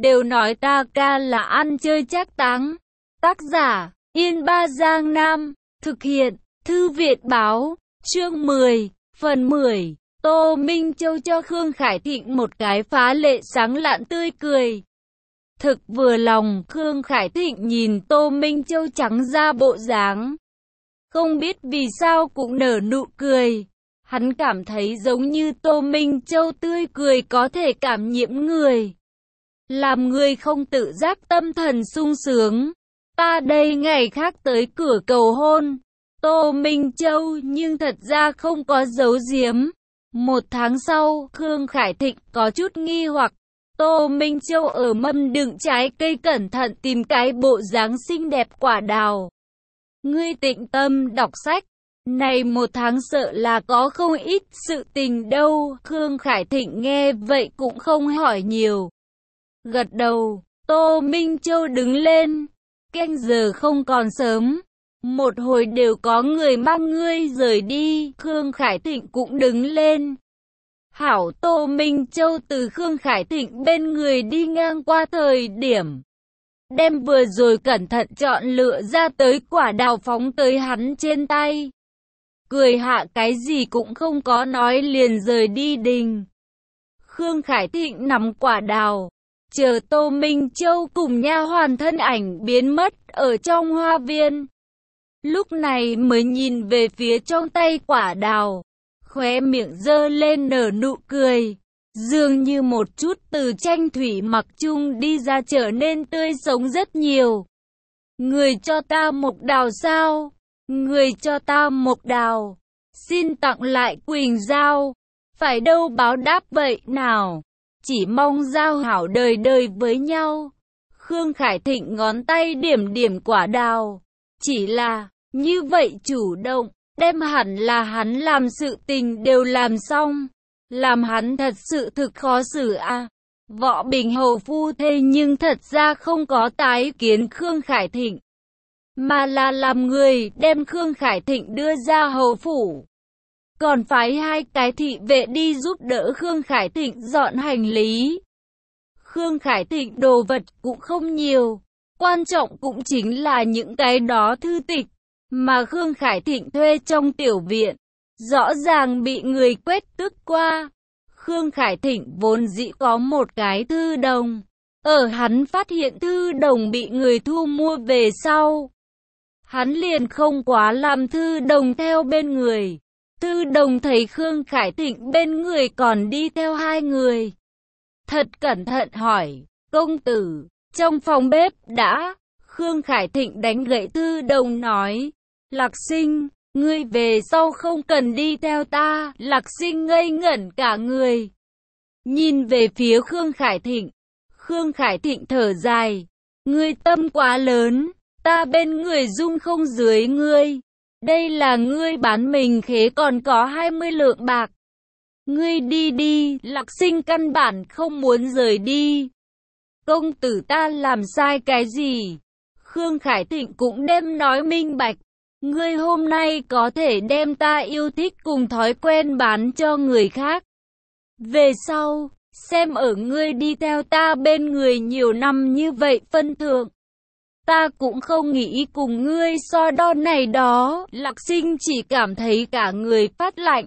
đều nói ta ca là ăn chơi trác táng. Tác giả, Yên Ba Giang Nam, thực hiện, Thư viện báo, chương 10, phần 10. Tô Minh Châu cho Khương Khải Thịnh một cái phá lệ sáng lạn tươi cười. Thực vừa lòng, Khương Khải Thịnh nhìn Tô Minh Châu trắng da bộ dáng. Không biết vì sao cũng nở nụ cười. Hắn cảm thấy giống như Tô Minh Châu tươi cười có thể cảm nhiễm người. Làm người không tự giác tâm thần sung sướng. Ta đây ngày khác tới cửa cầu hôn. Tô Minh Châu nhưng thật ra không có giấu giếm. 1 tháng sau, Khương Khải Thịnh có chút nghi hoặc. Tô Minh Châu ở mâm đựng trái cây cẩn thận tìm cái bộ dáng xinh đẹp quả đào. Ngươi tĩnh tâm đọc sách. Này 1 tháng sợ là có không ít sự tình đâu. Khương Khải Thịnh nghe vậy cũng không hỏi nhiều. Gật đầu, Tô Minh Châu đứng lên. Canh giờ không còn sớm. Một hồi đều có người mang ngươi rời đi. Khương Khải Thịnh cũng đứng lên. Hảo. Tô Minh Châu từ Khương Khải Thịnh bên người đi ngang qua thời điểm. Đem vừa rồi cẩn thận chọn lựa ra tới quả đào phóng tới hắn trên tay. Cười hạ cái gì cũng không có nói liền rời đi đình. Khương Khải Thịnh nắm quả đào. Chờ Tô Minh Châu cùng nha hoàn thân ảnh biến mất ở trong hoa viên. Lúc này mới nhìn về phía trong tay quả đào. Khóe miệng giơ lên nở nụ cười. Dường như một chút từ tranh thủy mặc chung đi ra trở nên tươi sống rất nhiều. Người cho ta mộc đào sao? Người cho ta mộc đào. Xin tặng lại Quỳnh Giao. Phải đâu báo đáp vậy nào? Chỉ mong giao hảo đời đời với nhau. Khương Khải Thịnh ngón tay điểm điểm quả đào. Chỉ là, như vậy chủ động, đem hẳn là hắn làm sự tình đều làm xong. Làm hắn thật sự thực khó xử à. Võ Bình Hầu phu thê nhưng thật ra không có tái kiến Khương Khải Thịnh. Mà là làm người đem Khương Khải Thịnh đưa ra hầu phủ. Còn phái 2 cái thị vệ đi giúp đỡ Khương Khải Thịnh dọn hành lý. Khương Khải Thịnh đồ vật cũng không nhiều. Quan trọng cũng chính là những cái đó thư tịch mà Khương Khải Thịnh thuê trong tiểu viện. Rõ ràng bị người quét tước qua. Khương Khải Thịnh vốn dĩ có một cái thư đồng. Ở hắn phát hiện thư đồng bị người thu mua về sau. Hắn liền không quá làm thư đồng theo bên người. Thư đồng thấy Khương Khải Thịnh bên người còn đi theo 2 người. Thật cẩn thận hỏi, công tử, trong phòng bếp đã. Khương Khải Thịnh đánh gậy thư đồng nói, Lạc Sinh, ngươi về sau không cần đi theo ta. Lạc Sinh ngây ngẩn cả người. Nhìn về phía Khương Khải Thịnh. Khương Khải Thịnh thở dài, ngươi tâm quá lớn, ta bên người dung không dưới ngươi. Đây là ngươi bán mình khế còn có 20 lượng bạc. Ngươi đi đi. Lạc Sinh căn bản không muốn rời đi. Công tử ta làm sai cái gì? Khương Khải Thịnh cũng đem nói minh bạch. Ngươi hôm nay có thể đem ta yêu thích cùng thói quen bán cho người khác. Về sau, xem ở ngươi đi theo ta bên người nhiều năm như vậy phân thượng. Ta cũng không nghĩ cùng ngươi so đo này đó. Lạc Sinh chỉ cảm thấy cả người phát lạnh.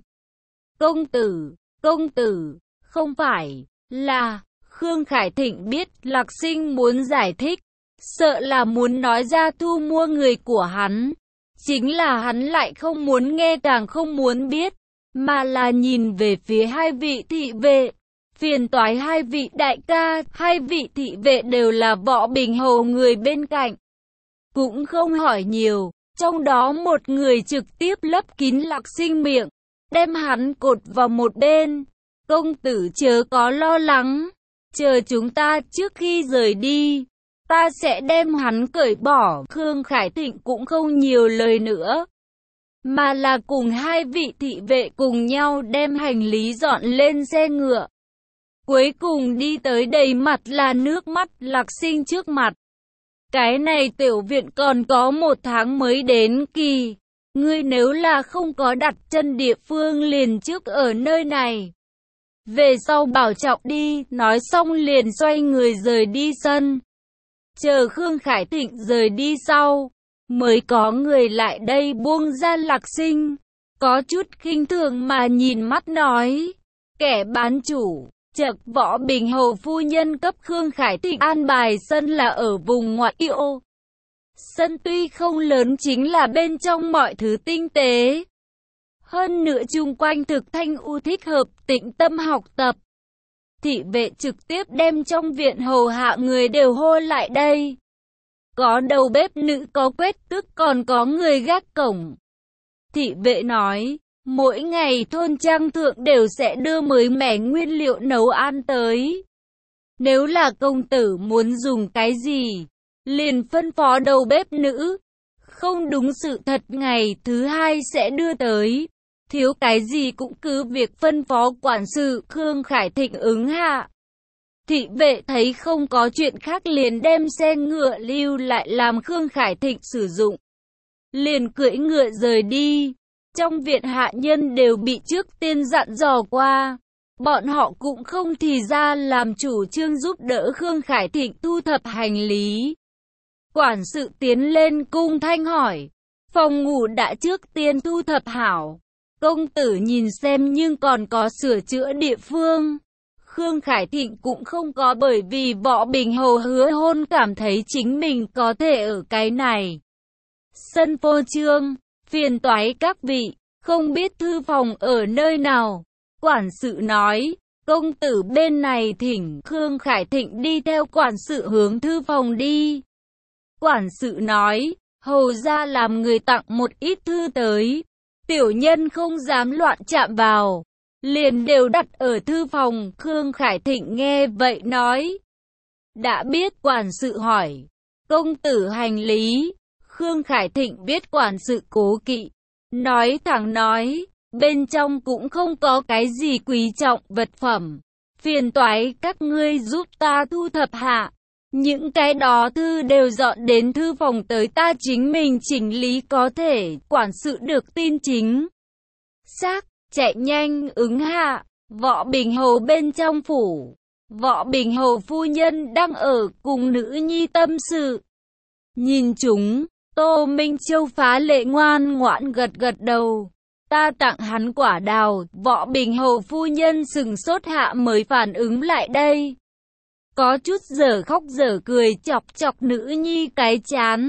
Công tử, không phải là... Khương Khải Thịnh biết Lạc Sinh muốn giải thích. Sợ là muốn nói ra thu mua người của hắn. Chính là hắn lại không muốn nghe càng không muốn biết. Mà là nhìn về phía 2 vị thị vệ. Phiền toái 2 vị đại ca. 2 vị thị vệ đều là Võ Bình Hầu người bên cạnh. Cũng không hỏi nhiều. Trong đó một người trực tiếp lấp kín Lạc Sinh miệng. Đem hắn cột vào một bên. Công tử chớ có lo lắng. Chờ chúng ta trước khi rời đi. Ta sẽ đem hắn cởi bỏ. Khương Khải Thịnh cũng không nhiều lời nữa. Mà là cùng 2 vị thị vệ cùng nhau đem hành lý dọn lên xe ngựa. Cuối cùng đi tới đầy mặt là nước mắt Lạc Sinh trước mặt. Cái này tiểu viện còn có 1 tháng mới đến kỳ. Ngươi nếu là không có đặt chân địa phương liền trước ở nơi này. Về sau bảo trọng đi, nói xong liền xoay người rời đi sân. Chờ Khương Khải Thịnh rời đi sau, mới có người lại đây buông ra Lạc Sinh. Có chút khinh thường mà nhìn mắt nói, kẻ bán chủ, chậc Võ Bình Hầu phu nhân cấp Khương Khải Thịnh an bài sân là ở vùng ngoại ô. Sân tuy không lớn chính là bên trong mọi thứ tinh tế. Hơn nữa chung quanh thực thanh u thích hợp tĩnh tâm học tập. Thị vệ trực tiếp đem trong viện hầu hạ người đều hô lại đây. Có đầu bếp nữ, có quét tước, còn có người gác cổng. Thị vệ nói, mỗi ngày thôn trang thượng đều sẽ đưa mới mẻ nguyên liệu nấu ăn tới. Nếu là công tử muốn dùng cái gì, liền phân phó đầu bếp nữ. Không đúng sự thật ngày thứ hai sẽ đưa tới. Thiếu cái gì cũng cứ việc phân phó quản sự. Khương Khải Thịnh ứng hạ. Thị vệ thấy không có chuyện khác liền đem xe ngựa lưu lại làm Khương Khải Thịnh sử dụng. Liền cưỡi ngựa rời đi. Trong viện hạ nhân đều bị trước tiên dặn dò qua. Bọn họ cũng không thì ra làm chủ trương giúp đỡ Khương Khải Thịnh thu thập hành lý. Quản sự tiến lên cung thanh hỏi, phòng ngủ đã trước tiên thu thập hảo. Công tử nhìn xem nhưng còn có sửa chữa địa phương. Khương Khải Thịnh cũng không có bởi vì Võ Bình Hầu hứa hôn cảm thấy chính mình có thể ở cái này. Sân phô trương, phiền toái các vị, không biết thư phòng ở nơi nào. Quản sự nói, công tử bên này thỉnh. Khương Khải Thịnh đi theo quản sự hướng thư phòng đi. Quản sự nói, hầu ra làm người tặng một ít thư tới. Tiểu nhân không dám loạn chạm vào. Liền đều đặt ở thư phòng. Khương Khải Thịnh nghe vậy nói. Đã biết. Quản sự hỏi, công tử hành lý. Khương Khải Thịnh biết quản sự cố kỵ. Nói thẳng nói, bên trong cũng không có cái gì quý trọng vật phẩm. Phiền toái các ngươi giúp ta thu thập hạ. Những cái đó thư đều dọn đến thư phòng tới, ta chính mình chỉnh lý có thể. Quản sự được tin chính xác, chạy nhanh ứng hạ. Võ Bình Hầu bên trong phủ, Võ Bình Hầu phu nhân đang ở cùng nữ nhi tâm sự. Nhìn chúng, Tô Minh Châu phá lệ ngoan ngoãn gật gật đầu. Ta tặng hắn quả đào. Võ Bình Hầu phu nhân sừng sốt hạ mới phản ứng lại đây. Có chút dở khóc dở cười chọc chọc nữ nhi cái chán.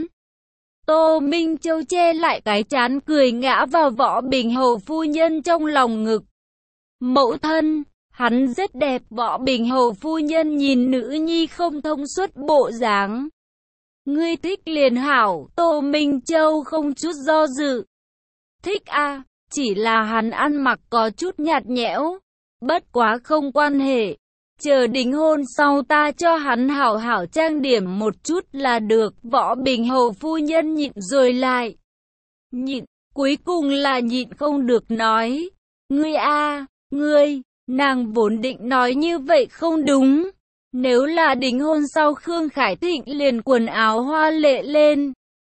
Tô Minh Châu che lại cái chán cười ngã vào Võ Bình Hầu phu nhân trong lòng ngực. Mẫu thân, hắn rất đẹp. Võ Bình Hầu phu nhân nhìn nữ nhi không thông suốt bộ dáng. Ngươi thích liền hảo. Tô Minh Châu không chút do dự. Thích a, chỉ là hắn ăn mặc có chút nhạt nhẽo. Bất quá không quan hệ. Chờ đính hôn sau ta cho hắn hảo hảo trang điểm một chút là được. Võ Bình Hầu phu nhân nhịn rồi lại nhịn, cuối cùng là nhịn không được nói. Ngươi a, ngươi, nàng vốn định nói như vậy không đúng. Nếu là đính hôn sau Khương Khải Thịnh liền quần áo hoa lệ lên.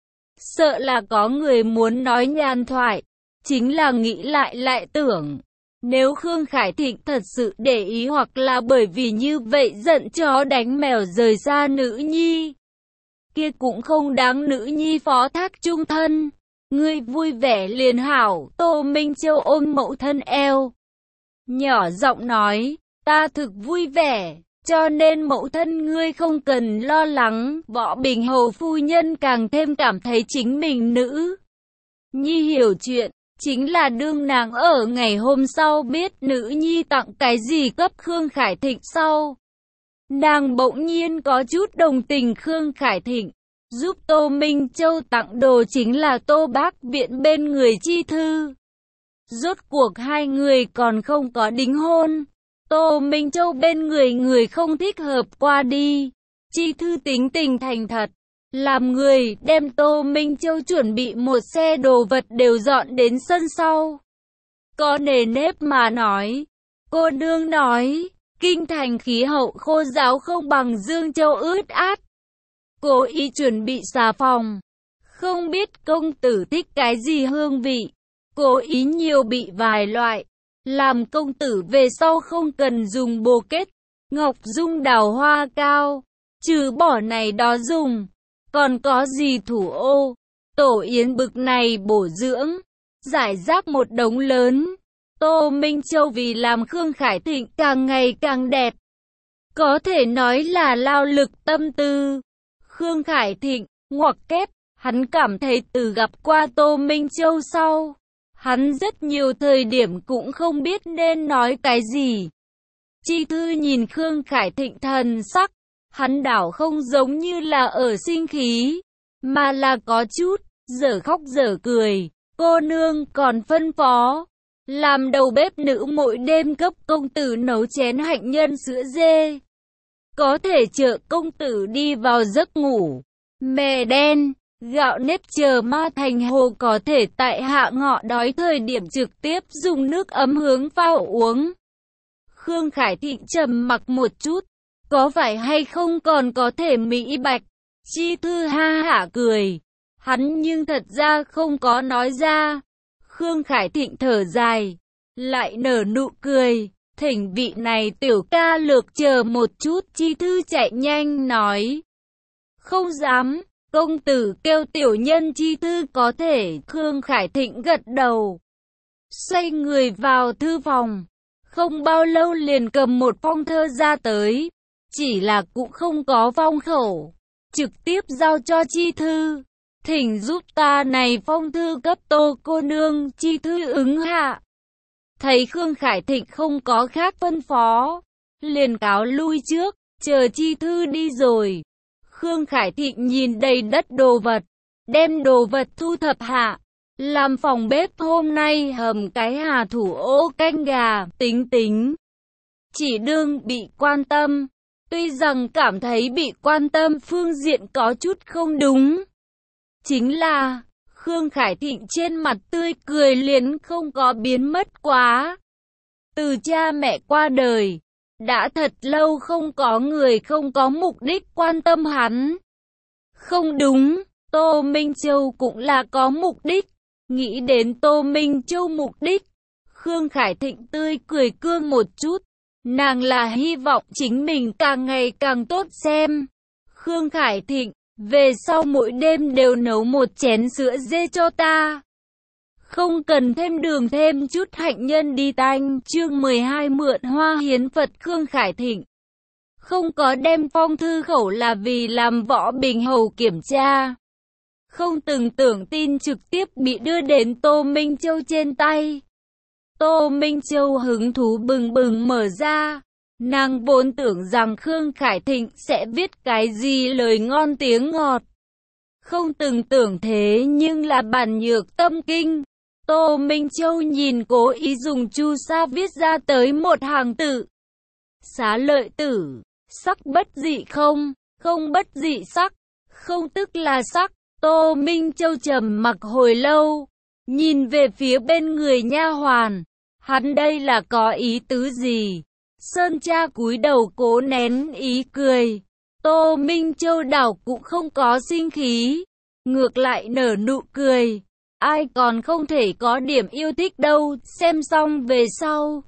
Sợ là có người muốn nói nhàn thoại. Chính là nghĩ lại tưởng. Nếu Khương Khải Thịnh thật sự để ý hoặc là bởi vì như vậy giận chó đánh mèo rời xa nữ nhi, kia cũng không đáng nữ nhi phó thác chung thân. Ngươi vui vẻ liền hảo. Tô Minh Châu ôm mẫu thân eo, nhỏ giọng nói, ta thực vui vẻ, cho nên mẫu thân ngươi không cần lo lắng. Võ Bình Hầu phu nhân càng thêm cảm thấy chính mình nữ nhi hiểu chuyện. Chính là đương nàng ở ngày hôm sau biết nữ nhi tặng cái gì cấp Khương Khải Thịnh sau. Nàng bỗng nhiên có chút đồng tình Khương Khải Thịnh. Giúp Tô Minh Châu tặng đồ chính là Tô Bác Viện bên người chi thư. Rốt cuộc hai người còn không có đính hôn. Tô Minh Châu bên người không thích hợp qua đi. Chi thư tính tình thành thật. Làm người đem Tô Minh Châu chuẩn bị một xe đồ vật đều dọn đến sân sau. Có nề nếp mà nói. Cô nương nói, kinh thành khí hậu khô ráo không bằng Dương Châu ướt át. Cô ý chuẩn bị xà phòng. Không biết công tử thích cái gì hương vị. Cô ý nhiều bị vài loại. làm công tử về sau không cần dùng bồ kết, ngọc dung đào hoa cao, trừ bỏ này đó dùng, còn có gì thủ ô, tổ yến bực này bổ dưỡng, giải rác một đống lớn. Tô Minh Châu vì làm Khương Khải Thịnh càng ngày càng đẹp, có thể nói là lao lực tâm tư. Khương Khải Thịnh, ngoặc kép, hắn cảm thấy từ gặp qua Tô Minh Châu sau, hắn rất nhiều thời điểm cũng không biết nên nói cái gì. Chi Thư nhìn Khương Khải Thịnh thần sắc, hắn đảo không giống như là ở sinh khí, mà là có chút, dở khóc dở cười. Cô nương còn phân phó, làm đầu bếp nữ mỗi đêm cấp công tử nấu chén hạnh nhân sữa dê. Có thể trợ công tử đi vào giấc ngủ. Mè đen, gạo nếp chờ ma thành hồ có thể tại hạ ngọ đói thời điểm trực tiếp dùng nước ấm hướng phao uống. Khương Khải Thịnh trầm mặc một chút, có phải hay không còn có thể mỹ bạch. Chi Thư ha hả cười, hắn nhưng thật ra không có nói ra. Khương Khải Thịnh thở dài, lại nở nụ cười, thỉnh vị này tiểu ca lược chờ một chút. Chi Thư chạy nhanh nói, không dám, công tử kêu tiểu nhân Chi Thư có thể. Khương Khải Thịnh gật đầu, xoay người vào thư phòng, không bao lâu liền cầm một phong thơ ra tới, chỉ là cũng không có phong khẩu, trực tiếp giao cho Chi Thư. Thỉnh giúp ta này phong thư cấp Tô cô nương. Chi Thư ứng hạ. Thấy Khương Khải Thịnh không có khác phân phó, liền cáo lui trước, chờ Chi Thư đi rồi. Khương Khải Thịnh nhìn đầy đất đồ vật, đem đồ vật thu thập hạ, làm phòng bếp hôm nay hầm cái hà thủ ô canh gà. Tính tính, chỉ đương bị quan tâm, tuy rằng cảm thấy bị quan tâm phương diện có chút không đúng. Chính là, Khương Khải Thịnh trên mặt tươi cười liền không có biến mất quá. Từ cha mẹ qua đời, đã thật lâu không có người không có mục đích quan tâm hắn. Không đúng, Tô Minh Châu cũng là có mục đích. Nghĩ đến Tô Minh Châu mục đích, Khương Khải Thịnh tươi cười cương một chút. Nàng là hy vọng chính mình càng ngày càng tốt xem. Khương Khải Thịnh, về sau mỗi đêm đều nấu một chén sữa dê cho ta. Không cần thêm đường, thêm chút hạnh nhân đi tanh. Chương 12 mượn hoa hiến Phật. Khương Khải Thịnh không có đem phong thư khẩu là vì làm Võ Bình Hầu kiểm tra. Không từng tưởng tin trực tiếp bị đưa đến Tô Minh Châu trên tay. Tô Minh Châu hứng thú bừng bừng mở ra. Nàng vốn tưởng rằng Khương Khải Thịnh sẽ viết cái gì lời ngon tiếng ngọt. Không từng tưởng thế nhưng là bản nhược tâm kinh. Tô Minh Châu nhìn cố ý dùng chu sa viết ra tới một hàng tự. Xá lợi tử, sắc bất dị không, không bất dị sắc, không tức là sắc. Tô Minh Châu trầm mặc hồi lâu, nhìn về phía bên người nha hoàn. Hắn đây là có ý tứ gì? Sơn cha cúi đầu cố nén ý cười. Tô Minh Châu đảo cũng không có sinh khí, ngược lại nở nụ cười. Ai còn không thể có điểm yêu thích đâu. Xem xong về sau,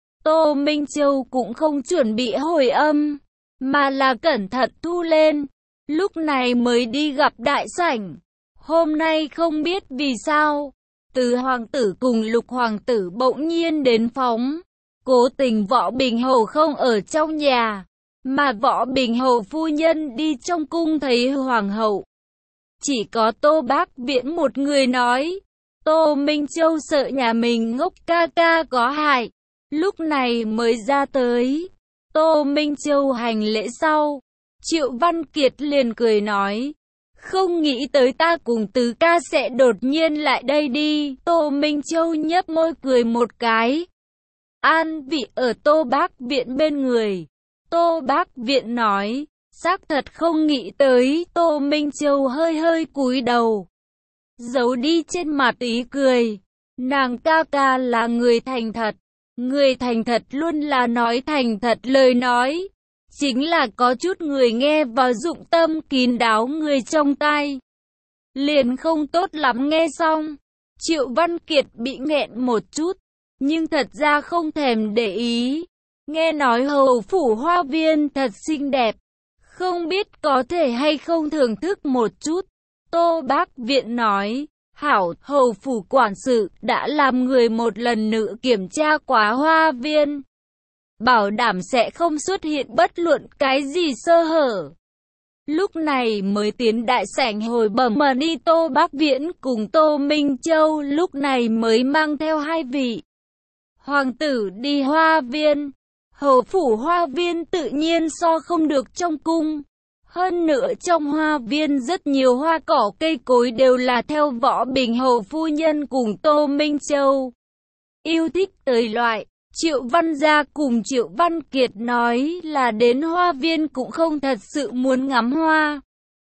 Tô Minh Châu cũng không chuẩn bị hồi âm, mà là cẩn thận thu lên. Lúc này mới đi gặp đại sảnh. Hôm nay không biết vì sao, Từ hoàng tử cùng Lục hoàng tử bỗng nhiên đến phóng. Cố tình Võ Bình Hầu không ở trong nhà, mà Võ Bình Hầu phu nhân đi trong cung thấy hoàng hậu. Chỉ có Tô Bác Viễn một người nói, Tô Minh Châu sợ nhà mình ngốc ca ca có hại, lúc này mới ra tới. Tô Minh Châu hành lễ sau, Triệu Văn Kiệt liền cười nói, không nghĩ tới ta cùng Tứ ca sẽ đột nhiên lại đây đi. Tô Minh Châu nhấp môi cười một cái. An vị ở Tô Bác Viện bên người. Tô Bác Viện nói, xác thật không nghĩ tới. Tô Minh Châu hơi hơi cúi đầu, giấu đi trên mặt ý cười. Nàng ca ca là người thành thật. Người thành thật luôn là nói thành thật lời nói. Chính là có chút người nghe vào dụng tâm kín đáo, người trong tai liền không tốt lắm nghe xong. Triệu Văn Kiệt bị nghẹn một chút, nhưng thật ra không thèm để ý. Nghe nói hầu phủ hoa viên thật xinh đẹp, không biết có thể hay không thưởng thức một chút. Tô Bác Viện nói, hảo, hầu phủ quản sự đã làm người một lần nữa kiểm tra quá hoa viên, bảo đảm sẽ không xuất hiện bất luận cái gì sơ hở. Lúc này mới tiến đại sảnh hồi bẩm mà đi. Tô Bác Viễn cùng Tô Minh Châu lúc này mới mang theo hai vị hoàng tử đi hoa viên. Hầu phủ hoa viên tự nhiên so không được trong cung. Hơn nữa trong hoa viên rất nhiều hoa cỏ cây cối đều là theo Võ Bình hầu phu nhân cùng Tô Minh Châu yêu thích tới loại. Triệu Văn Gia cùng Triệu Văn Kiệt nói là đến hoa viên cũng không thật sự muốn ngắm hoa,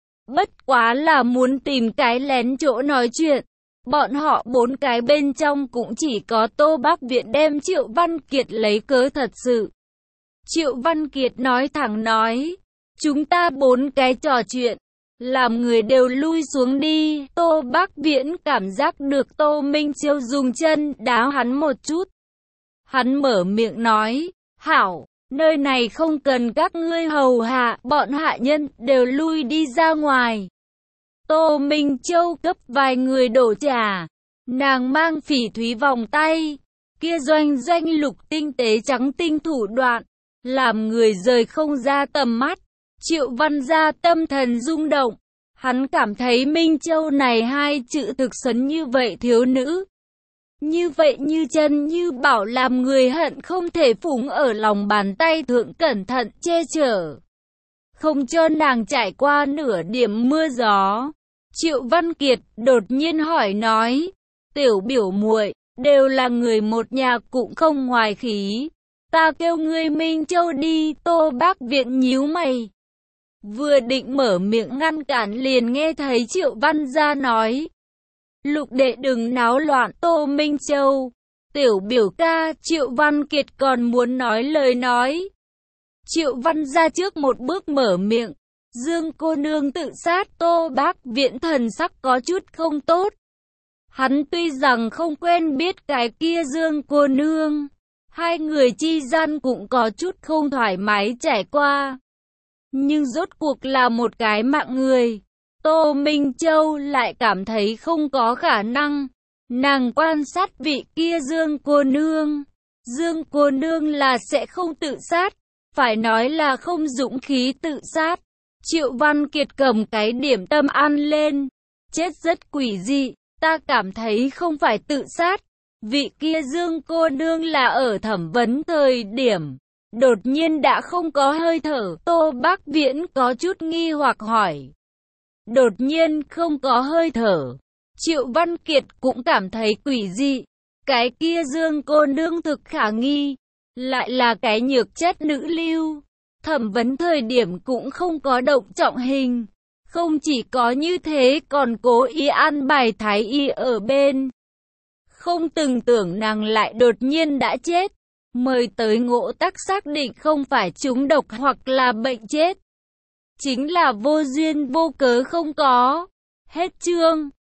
bất quá là muốn tìm cái lén chỗ nói chuyện. Bọn họ bốn cái bên trong cũng chỉ có Tô Bác Viện đem Triệu Văn Kiệt lấy cớ thật sự. Triệu Văn Kiệt nói thẳng nói, chúng ta bốn cái trò chuyện, làm người đều lui xuống đi. Tô Bác Viễn cảm giác được Tô Minh Châu dùng chân đá hắn một chút. Hắn mở miệng nói, hảo, nơi này không cần các ngươi hầu hạ, bọn hạ nhân đều lui đi ra ngoài. Tô Minh Châu cấp vài người đổ trà, nàng mang phỉ thúy vòng tay, kia doanh lục tinh tế trắng tinh thủ đoạn, làm người rời không ra tầm mắt. Triệu Văn Gia tâm thần rung động, hắn cảm thấy Minh Châu này hai chữ thực sấn như vậy thiếu nữ. Như vậy như chân như bảo làm người hận không thể phủng ở lòng bàn tay thượng cẩn thận che chở, không cho nàng trải qua nửa điểm mưa gió. Triệu Văn Kiệt đột nhiên hỏi nói, tiểu biểu muội đều là người một nhà cũng không ngoài khí, ta kêu ngươi Minh Châu đi. Tô Bác Viện nhíu mày, vừa định mở miệng ngăn cản liền nghe thấy Triệu Văn Gia nói, Lục đệ đừng náo loạn. Tô Minh Châu, tiểu biểu ca. Triệu Văn Kiệt còn muốn nói lời nói. Triệu Văn Gia trước một bước mở miệng, Dương cô nương tự sát. Tô Bác Viện thần sắc có chút không tốt. Hắn tuy rằng không quen biết cái kia Dương cô nương, hai người chi gian cũng có chút không thoải mái trải qua, nhưng rốt cuộc là một cái mạng người. Tô Minh Châu lại cảm thấy không có khả năng. Nàng quan sát vị kia Dương cô nương là sẽ không tự sát, phải nói là không dũng khí tự sát. Triệu Văn Kiệt cầm cái điểm tâm ăn lên, chết rất quỷ dị, ta cảm thấy không phải tự sát. Vị kia Dương cô nương là ở thẩm vấn thời điểm đột nhiên đã không có hơi thở. Tô Bác Viễn có chút nghi hoặc hỏi, đột nhiên không có hơi thở. Triệu Văn Kiệt cũng cảm thấy quỷ dị. Cái kia Dương cô nương thực khả nghi, lại là cái nhược chất nữ lưu. Thẩm vấn thời điểm cũng không có động trọng hình. Không chỉ có như thế còn cố ý an bài thái y ở bên. Không từng tưởng nàng lại đột nhiên đã chết. Mời tới ngộ tắc xác định không phải trúng độc hoặc là bệnh chết, chính là vô duyên vô cớ không có. Hết chương.